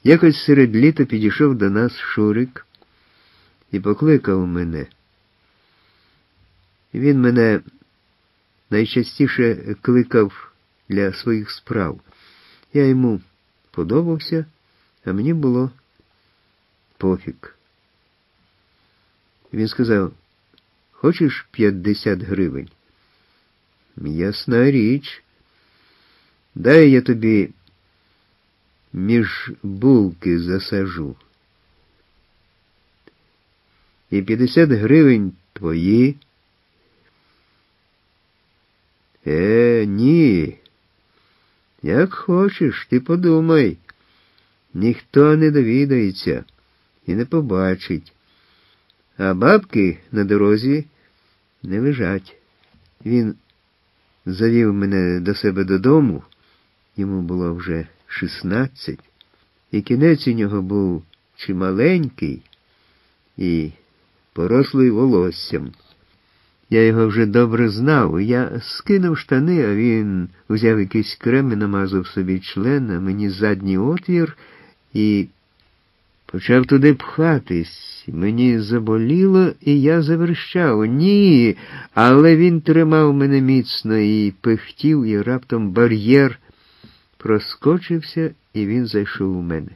Якось серед літа підійшов до нас Шурик і покликав мене. Він мене найчастіше кликав для своїх справ. Я йому подобався, а мені було пофіг. Він сказав: «Хочеш 50 гривень?» «Ясна річ. Дай я тобі між булки засажу. І 50 гривень твої». Ні. Як хочеш, ти подумай. Ніхто не довідається і не побачить. А бабки на дорозі не лежать. Він завів мене до себе додому, йому було вже 16, і кінець у нього був чималенький і порослий волоссям. Я його вже добре знав, я скинув штани, а він взяв якийсь крем і намазав собі член, а мені задній отвір, і почав туди пхатись. Мені заболіло, і я заверщав: «Ні!» Але він тримав мене міцно і пихтів, і раптом бар'єр проскочився, і він зайшов у мене.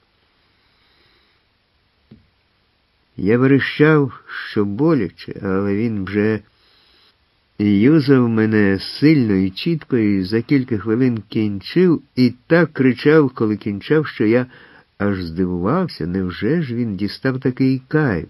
Я верещав, що боляче, але він вже юзав мене сильно і чітко, і за кілька хвилин кінчив, і так кричав, коли кінчав, що я аж здивувався, невже ж він дістав такий кайф.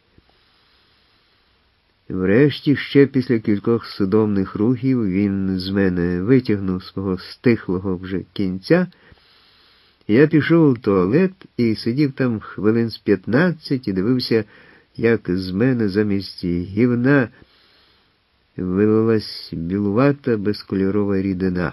Врешті, ще після кількох судомних рухів, він з мене витягнув свого стихлого вже кінця. Я пішов у туалет і сидів там хвилин з 15 і дивився, як з мене замість гівна вилилась білувата безкольорова рідина.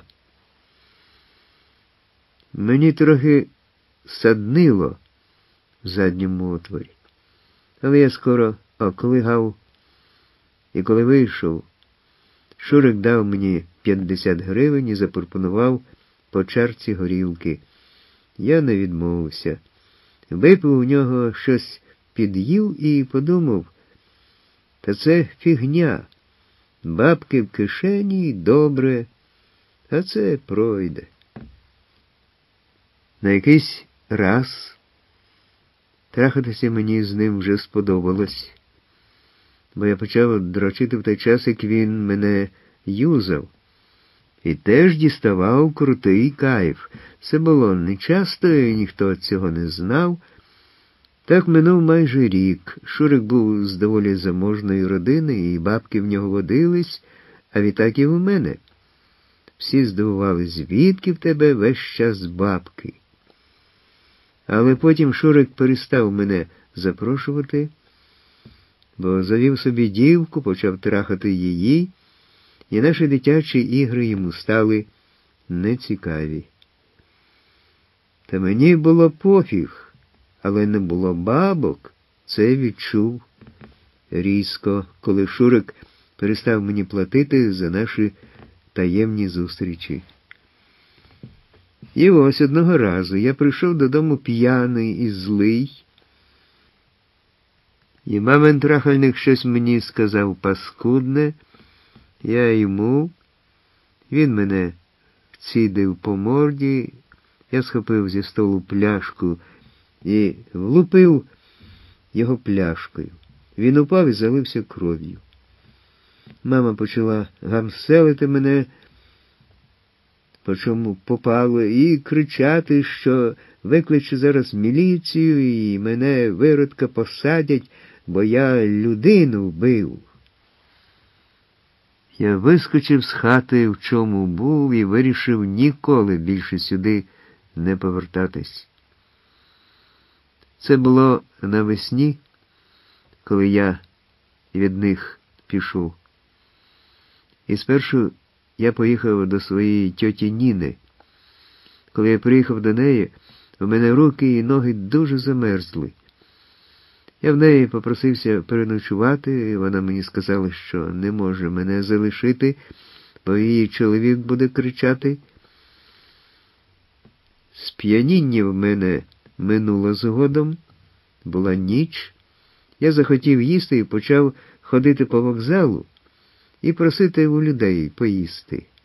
Мені трохи саднило в задньому отворі, але я скоро оклигав, і коли вийшов, Шурик дав мені 50 гривень і запропонував по чарці горілки. Я не відмовився. Випив у нього, щось під'їв і подумав: та це фігня. Бабки в кишені — добре, а це пройде. На якийсь раз трахатися мені з ним вже сподобалось, бо я почав дрочити в той час, як він мене юзав. І теж діставав крутий кайф. Це було нечасто, і ніхто цього не знав. Так минув майже рік. Шурик був з доволі заможної родини, і бабки в нього водились, а відтак і в мене. Всі здивувались: звідки в тебе весь час бабки? Але потім Шурик перестав мене запрошувати, бо завів собі дівку, почав трахати її, і наші дитячі ігри йому стали нецікаві. Та мені було пофіг, але не було бабок, це відчув різко, коли Шурик перестав мені платити за наші таємні зустрічі. І ось одного разу я прийшов додому п'яний і злий, і мамин трахальник щось мені сказав паскудне. Я йому, він мене вцідив по морді, я схопив зі столу пляшку і влупив його пляшкою. Він упав і залився кров'ю. Мама почала гамселити мене, по чому попало, і кричати, що викличе зараз міліцію і мене, виродка, посадять, бо я людину вбив. Я вискочив з хати, в чому був, і вирішив ніколи більше сюди не повертатись. Це було навесні, коли я від них пішов. І спершу я поїхав до своєї тьоті Ніни. Коли я приїхав до неї, у мене руки і ноги дуже замерзли. Я в неї попросився переночувати, і вона мені сказала, що не може мене залишити, бо її чоловік буде кричати. Сп'яніння в мене минуло згодом. Була ніч. Я захотів їсти і почав ходити по вокзалу і просити у людей поїсти.